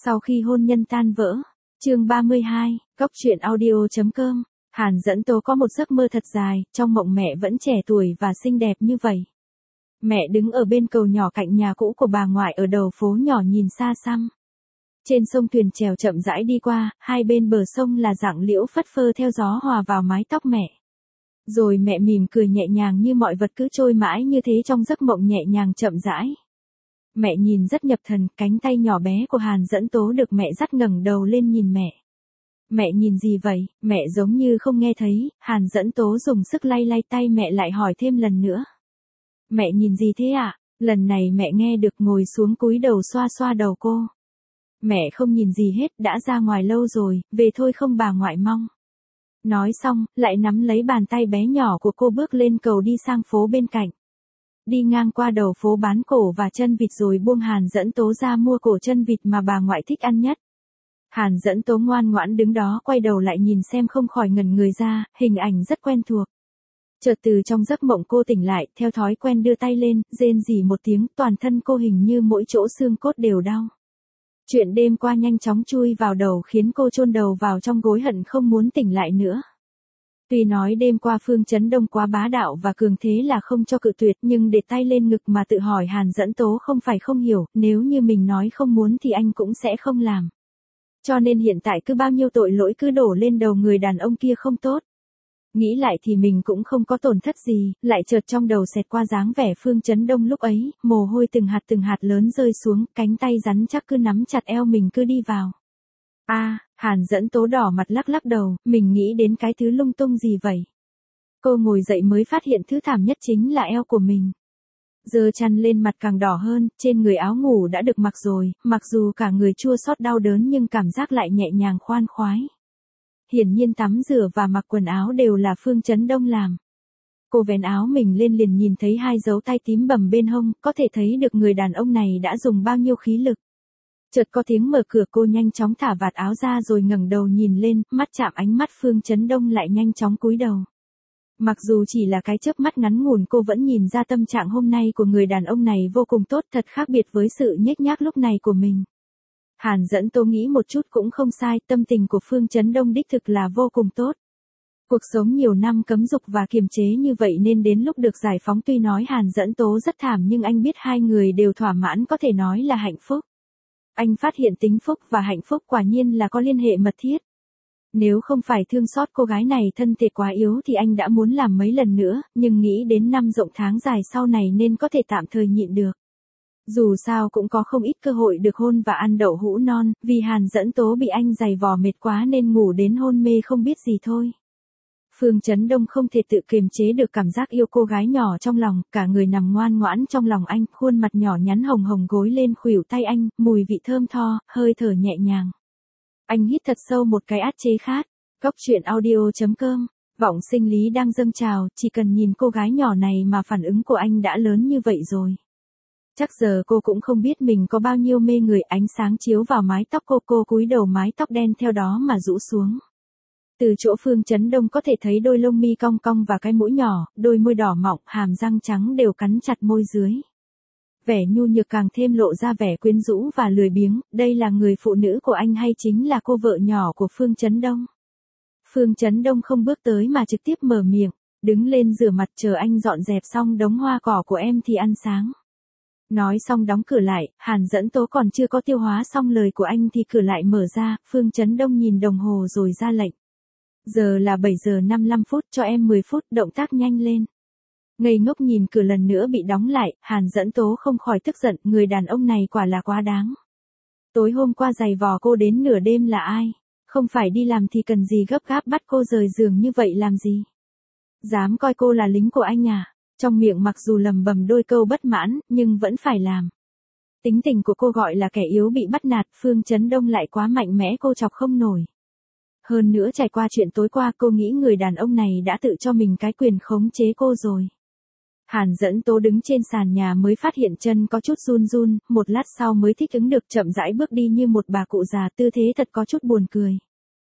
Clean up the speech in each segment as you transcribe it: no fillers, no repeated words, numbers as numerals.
Sau khi hôn nhân tan vỡ, chương 32, Cốc truyện audio.com, Hàn Dẫn Tố có một giấc mơ thật dài, trong mộng mẹ vẫn trẻ tuổi và xinh đẹp như vậy. Mẹ đứng ở bên cầu nhỏ cạnh nhà cũ của bà ngoại ở đầu phố nhỏ nhìn xa xăm. Trên sông thuyền chèo chậm rãi đi qua, hai bên bờ sông là rặng liễu phất phơ theo gió hòa vào mái tóc mẹ. Rồi mẹ mỉm cười nhẹ nhàng như mọi vật cứ trôi mãi như thế trong giấc mộng nhẹ nhàng chậm rãi. Mẹ nhìn rất nhập thần, cánh tay nhỏ bé của Hàn Dẫn Tố được mẹ dắt ngẩng đầu lên nhìn mẹ. Mẹ nhìn gì vậy? Mẹ giống như không nghe thấy, Hàn Dẫn Tố dùng sức lay lay tay mẹ lại hỏi thêm lần nữa. Mẹ nhìn gì thế ạ? Lần này mẹ nghe được ngồi xuống cúi đầu xoa xoa đầu cô. Mẹ không nhìn gì hết, đã ra ngoài lâu rồi, về thôi không bà ngoại mong. Nói xong, lại nắm lấy bàn tay bé nhỏ của cô bước lên cầu đi sang phố bên cạnh. Đi ngang qua đầu phố bán cổ và chân vịt rồi buông Hàn Dẫn Tố ra mua cổ chân vịt mà bà ngoại thích ăn nhất. Hàn Dẫn Tố ngoan ngoãn đứng đó quay đầu lại nhìn xem không khỏi ngẩn người ra, hình ảnh rất quen thuộc. Chợt từ trong giấc mộng cô tỉnh lại, theo thói quen đưa tay lên, rên rỉ một tiếng, toàn thân cô hình như mỗi chỗ xương cốt đều đau. Chuyện đêm qua nhanh chóng chui vào đầu khiến cô chôn đầu vào trong gối hận không muốn tỉnh lại nữa. Tuy nói đêm qua Phương Chấn Đông quá bá đạo và cường thế là không cho cự tuyệt, nhưng để tay lên ngực mà tự hỏi Hàn Dẫn Tố không phải không hiểu, nếu như mình nói không muốn thì anh cũng sẽ không làm. Cho nên hiện tại cứ bao nhiêu tội lỗi cứ đổ lên đầu người đàn ông kia không tốt. Nghĩ lại thì mình cũng không có tổn thất gì, lại chợt trong đầu xẹt qua dáng vẻ Phương Chấn Đông lúc ấy, mồ hôi từng hạt lớn rơi xuống, cánh tay rắn chắc cứ nắm chặt eo mình cứ đi vào. Hàn Dẫn Tố đỏ mặt lắc lắc đầu, mình nghĩ đến cái thứ lung tung gì vậy? Cô ngồi dậy mới phát hiện thứ thảm nhất chính là eo của mình. Giơ chăn lên mặt càng đỏ hơn, trên người áo ngủ đã được mặc rồi, mặc dù cả người chua xót đau đớn nhưng cảm giác lại nhẹ nhàng khoan khoái. Hiển nhiên tắm rửa và mặc quần áo đều là Phương Chấn Đông làm. Cô vén áo mình lên liền nhìn thấy hai dấu tay tím bầm bên hông, có thể thấy được người đàn ông này đã dùng bao nhiêu khí lực. Chợt có tiếng mở cửa, cô nhanh chóng thả vạt áo ra rồi ngẩng đầu nhìn lên, mắt chạm ánh mắt Phương Chấn Đông lại nhanh chóng cúi đầu. Mặc dù chỉ là cái chớp mắt ngắn ngủn cô vẫn nhìn ra tâm trạng hôm nay của người đàn ông này vô cùng tốt, thật khác biệt với sự nhếch nhác lúc này của mình. Hàn Dẫn Tố nghĩ một chút cũng không sai, tâm tình của Phương Chấn Đông đích thực là vô cùng tốt. Cuộc sống nhiều năm cấm dục và kiềm chế như vậy nên đến lúc được giải phóng tuy nói Hàn Dẫn Tố rất thảm nhưng anh biết hai người đều thỏa mãn có thể nói là hạnh phúc. Anh phát hiện tính phúc và hạnh phúc quả nhiên là có liên hệ mật thiết. Nếu không phải thương xót cô gái này thân thể quá yếu thì anh đã muốn làm mấy lần nữa, nhưng nghĩ đến năm rộng tháng dài sau này nên có thể tạm thời nhịn được. Dù sao cũng có không ít cơ hội được hôn và ăn đậu hũ non, vì Hàn Dẫn Tố bị anh giày vò mệt quá nên ngủ đến hôn mê không biết gì thôi. Phương Chấn Đông không thể tự kiềm chế được cảm giác yêu cô gái nhỏ trong lòng, cả người nằm ngoan ngoãn trong lòng anh, khuôn mặt nhỏ nhắn hồng hồng gối lên khuỷu tay anh, mùi vị thơm tho, hơi thở nhẹ nhàng. Anh hít thật sâu một cái át chế khát. Cốc truyện audio.com, vọng sinh lý đang dâng trào, chỉ cần nhìn cô gái nhỏ này mà phản ứng của anh đã lớn như vậy rồi. Chắc giờ cô cũng không biết mình có bao nhiêu mê người, ánh sáng chiếu vào mái tóc cô cúi đầu mái tóc đen theo đó mà rũ xuống. Từ chỗ Phương Chấn Đông có thể thấy đôi lông mi cong cong và cái mũi nhỏ, đôi môi đỏ mọng, hàm răng trắng đều cắn chặt môi dưới. Vẻ nhu nhược càng thêm lộ ra vẻ quyến rũ và lười biếng, đây là người phụ nữ của anh hay chính là cô vợ nhỏ của Phương Chấn Đông? Phương Chấn Đông không bước tới mà trực tiếp mở miệng, đứng lên rửa mặt chờ anh dọn dẹp xong đống hoa cỏ của em thì ăn sáng. Nói xong đóng cửa lại, Hàn Dẫn Tố còn chưa có tiêu hóa xong lời của anh thì cửa lại mở ra, Phương Chấn Đông nhìn đồng hồ rồi ra lệnh. Giờ là 7 giờ 55 phút, cho em 10 phút, động tác nhanh lên. Ngây ngốc nhìn cửa lần nữa bị đóng lại, Hàn Dẫn Tố không khỏi tức giận, người đàn ông này quả là quá đáng. Tối hôm qua giày vò cô đến nửa đêm là ai? Không phải đi làm thì cần gì gấp gáp bắt cô rời giường như vậy làm gì? Dám coi cô là lính của anh à? Trong miệng mặc dù lầm bầm đôi câu bất mãn, nhưng vẫn phải làm. Tính tình của cô gọi là kẻ yếu bị bắt nạt, Phương Chấn Đông lại quá mạnh mẽ cô chọc không nổi. Hơn nữa trải qua chuyện tối qua cô nghĩ người đàn ông này đã tự cho mình cái quyền khống chế cô rồi. Hàn Dẫn Tố đứng trên sàn nhà mới phát hiện chân có chút run run, một lát sau mới thích ứng được chậm rãi bước đi như một bà cụ già, tư thế thật có chút buồn cười.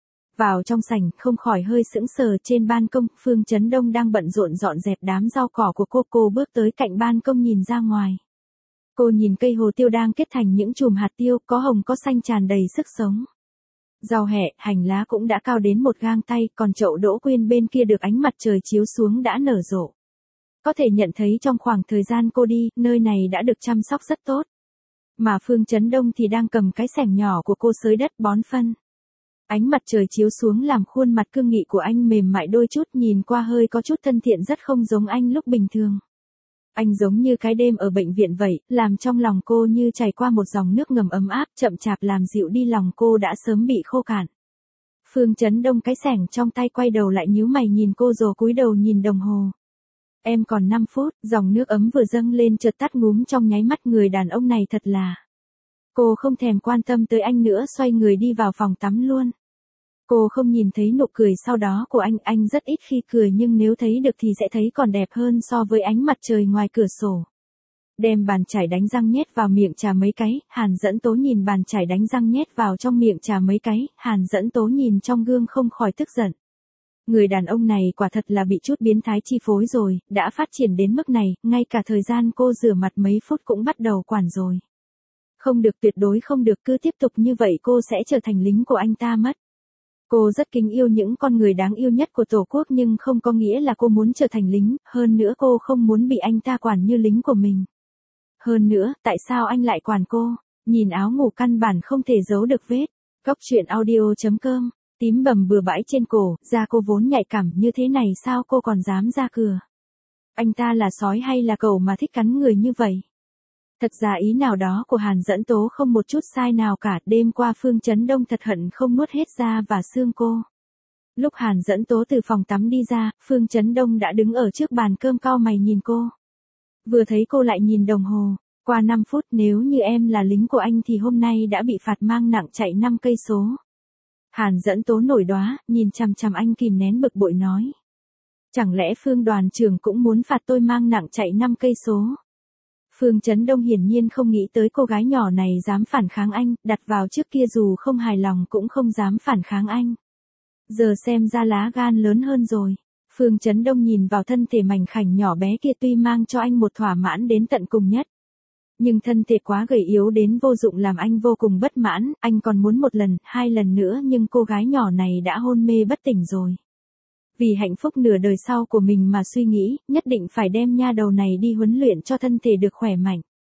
Vào trong sảnh, không khỏi hơi sững sờ, trên ban công, Phương Chấn Đông đang bận rộn dọn dẹp đám rau cỏ của cô bước tới cạnh ban công nhìn ra ngoài. Cô nhìn cây hồ tiêu đang kết thành những chùm hạt tiêu, có hồng có xanh tràn đầy sức sống. Rau hẹ, hành lá cũng đã cao đến một gang tay, còn chậu đỗ quyên bên kia được ánh mặt trời chiếu xuống đã nở rộ. Có thể nhận thấy trong khoảng thời gian cô đi, nơi này đã được chăm sóc rất tốt. Mà Phương Chấn Đông thì đang cầm cái xẻng nhỏ của cô xới đất bón phân. Ánh mặt trời chiếu xuống làm khuôn mặt cương nghị của anh mềm mại đôi chút, nhìn qua hơi có chút thân thiện, rất không giống anh lúc bình thường. Anh giống như cái đêm ở bệnh viện vậy, làm trong lòng cô như chảy qua một dòng nước ngầm ấm áp, chậm chạp làm dịu đi lòng cô đã sớm bị khô cạn. Phương Chấn Đông cái xẻng trong tay quay đầu lại nhíu mày nhìn cô rồi cúi đầu nhìn đồng hồ. Em còn 5 phút, dòng nước ấm vừa dâng lên chợt tắt ngúm trong nháy mắt, người đàn ông này thật là. Cô không thèm quan tâm tới anh nữa, xoay người đi vào phòng tắm luôn. Cô không nhìn thấy nụ cười sau đó của anh rất ít khi cười nhưng nếu thấy được thì sẽ thấy còn đẹp hơn so với ánh mặt trời ngoài cửa sổ. Đem bàn chải đánh răng nhét vào miệng trà mấy cái, Hàn Dẫn Tố nhìn bàn chải đánh răng nhét vào trong miệng trà mấy cái, Hàn Dẫn Tố nhìn trong gương không khỏi tức giận. Người đàn ông này quả thật là bị chút biến thái chi phối rồi, đã phát triển đến mức này, ngay cả thời gian cô rửa mặt mấy phút cũng bắt đầu quản rồi. Không được, tuyệt đối không được, cứ tiếp tục như vậy cô sẽ trở thành lính của anh ta mất. Cô rất kính yêu những con người đáng yêu nhất của Tổ quốc nhưng không có nghĩa là cô muốn trở thành lính, hơn nữa cô không muốn bị anh ta quản như lính của mình. Hơn nữa, tại sao anh lại quản cô? Nhìn áo ngủ căn bản không thể giấu được vết. Góc truyện audio.com, tím bầm bừa bãi trên cổ, da cô vốn nhạy cảm như thế này sao cô còn dám ra cửa? Anh ta là sói hay là cẩu mà thích cắn người như vậy? Thật ra ý nào đó của Hàn Dẫn Tố không một chút sai nào cả, đêm qua Phương Chấn Đông thật hận không nuốt hết da và xương cô. Lúc Hàn Dẫn Tố từ phòng tắm đi ra, Phương Chấn Đông đã đứng ở trước bàn cơm cau mày nhìn cô. Vừa thấy cô lại nhìn đồng hồ, qua 5 phút, nếu như em là lính của anh thì hôm nay đã bị phạt mang nặng chạy 5 cây số. Hàn Dẫn Tố nổi đoá, nhìn chằm chằm anh kìm nén bực bội nói. Chẳng lẽ Phương đoàn trưởng cũng muốn phạt tôi mang nặng chạy 5 cây số? Phương Chấn Đông hiển nhiên không nghĩ tới cô gái nhỏ này dám phản kháng anh, đặt vào trước kia dù không hài lòng cũng không dám phản kháng anh. Giờ xem ra lá gan lớn hơn rồi. Phương Chấn Đông nhìn vào thân thể mảnh khảnh nhỏ bé kia tuy mang cho anh một thỏa mãn đến tận cùng nhất. Nhưng thân thể quá gầy yếu đến vô dụng làm anh vô cùng bất mãn, anh còn muốn một lần, 2 lần nữa nhưng cô gái nhỏ này đã hôn mê bất tỉnh rồi. Vì hạnh phúc nửa đời sau của mình mà suy nghĩ, nhất định phải đem nha đầu này đi huấn luyện cho thân thể được khỏe mạnh.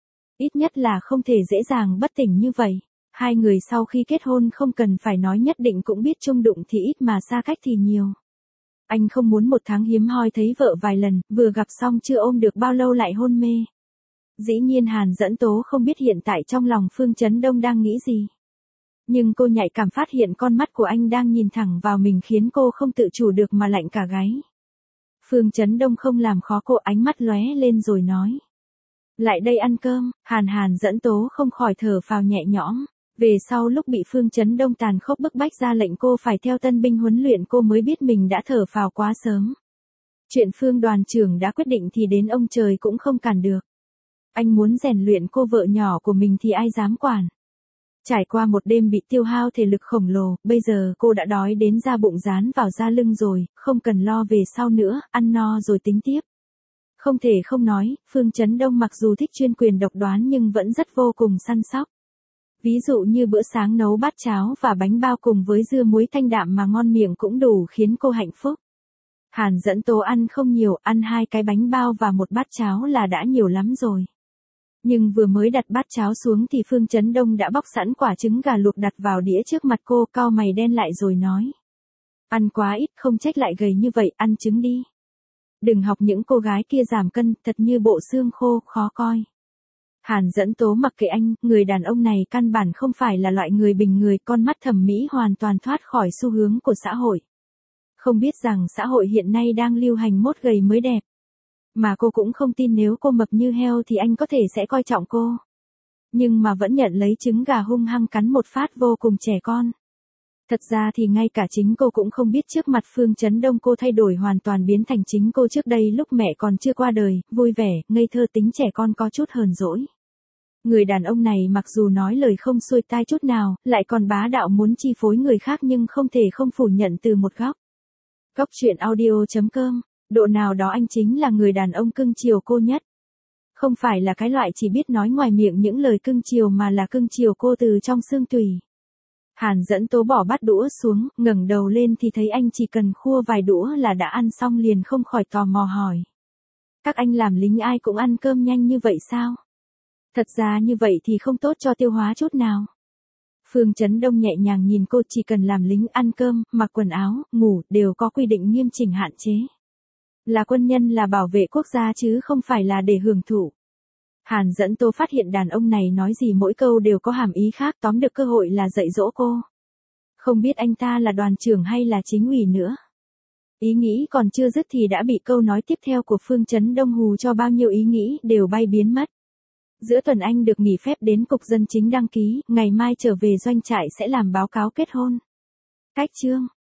Ít nhất là không thể dễ dàng bất tỉnh như vậy. Hai người sau khi kết hôn không cần phải nói nhất định cũng biết chung đụng thì ít mà xa cách thì nhiều. Anh không muốn một tháng hiếm hoi thấy vợ vài lần, vừa gặp xong chưa ôm được bao lâu lại hôn mê. Dĩ nhiên Hàn Dẫn Tố không biết hiện tại trong lòng Phương Chấn Đông đang nghĩ gì. Nhưng cô nhạy cảm phát hiện con mắt của anh đang nhìn thẳng vào mình khiến cô không tự chủ được mà lạnh cả gáy. Phương Chấn Đông không làm khó cô, ánh mắt lóe lên rồi nói. Lại đây ăn cơm. Hàn Dẫn Tố không khỏi thở phào nhẹ nhõm. Về sau lúc bị Phương Chấn Đông tàn khốc bức bách ra lệnh cô phải theo tân binh huấn luyện cô mới biết mình đã thở phào quá sớm. Chuyện Phương đoàn trưởng đã quyết định thì đến ông trời cũng không cản được. Anh muốn rèn luyện cô vợ nhỏ của mình thì ai dám quản. Trải qua một đêm bị tiêu hao thể lực khổng lồ, bây giờ cô đã đói đến da bụng dán vào da lưng rồi, không cần lo về sau nữa, ăn no rồi tính tiếp. Không thể không nói, Phương Chấn Đông mặc dù thích chuyên quyền độc đoán nhưng vẫn rất vô cùng săn sóc. Ví dụ như bữa sáng nấu bát cháo và bánh bao cùng với dưa muối thanh đạm mà ngon miệng cũng đủ khiến cô hạnh phúc. Hàn Dẫn Tố ăn không nhiều, ăn 2 cái bánh bao và một bát cháo là đã nhiều lắm rồi. Nhưng vừa mới đặt bát cháo xuống thì Phương Chấn Đông đã bóc sẵn quả trứng gà luộc đặt vào đĩa trước mặt cô, cau mày đen lại rồi nói. Ăn quá ít, không trách lại gầy như vậy, ăn trứng đi. Đừng học những cô gái kia giảm cân, thật như bộ xương khô, khó coi. Hàn Dẫn Tố mặc kệ anh, người đàn ông này căn bản không phải là loại người bình người, con mắt thẩm mỹ hoàn toàn thoát khỏi xu hướng của xã hội. Không biết rằng xã hội hiện nay đang lưu hành mốt gầy mới đẹp. Mà cô cũng không tin nếu cô mập như heo thì anh có thể sẽ coi trọng cô. Nhưng mà vẫn nhận lấy trứng gà hung hăng cắn một phát vô cùng trẻ con. Thật ra thì ngay cả chính cô cũng không biết trước mặt Phương Chấn Đông cô thay đổi hoàn toàn biến thành chính cô trước đây lúc mẹ còn chưa qua đời, vui vẻ, ngây thơ tính trẻ con có chút hờn dỗi. Người đàn ông này mặc dù nói lời không xuôi tai chút nào, lại còn bá đạo muốn chi phối người khác nhưng không thể không phủ nhận từ một góc. Góc truyện audio.com, độ nào đó anh chính là người đàn ông cưng chiều cô nhất. Không phải là cái loại chỉ biết nói ngoài miệng những lời cưng chiều mà là cưng chiều cô từ trong xương tủy. Hàn Dẫn Tố bỏ bát đũa xuống, ngẩng đầu lên thì thấy anh chỉ cần khua vài đũa là đã ăn xong, liền không khỏi tò mò hỏi. Các anh làm lính ai cũng ăn cơm nhanh như vậy sao? Thật ra như vậy thì không tốt cho tiêu hóa chút nào. Phương Chấn Đông nhẹ nhàng nhìn cô, chỉ cần làm lính ăn cơm, mặc quần áo, ngủ, đều có quy định nghiêm chỉnh hạn chế. Là quân nhân là bảo vệ quốc gia chứ không phải là để hưởng thụ. Hàn Dẫn Tố phát hiện đàn ông này nói gì mỗi câu đều có hàm ý khác, tóm được cơ hội là dạy dỗ cô. Không biết anh ta là đoàn trưởng hay là chính ủy nữa. Ý nghĩ còn chưa dứt thì đã bị câu nói tiếp theo của Phương Chấn Đông hù cho bao nhiêu ý nghĩ đều bay biến mất. Giữa tuần anh được nghỉ phép đến cục dân chính đăng ký, ngày mai trở về doanh trại sẽ làm báo cáo kết hôn. Cách chương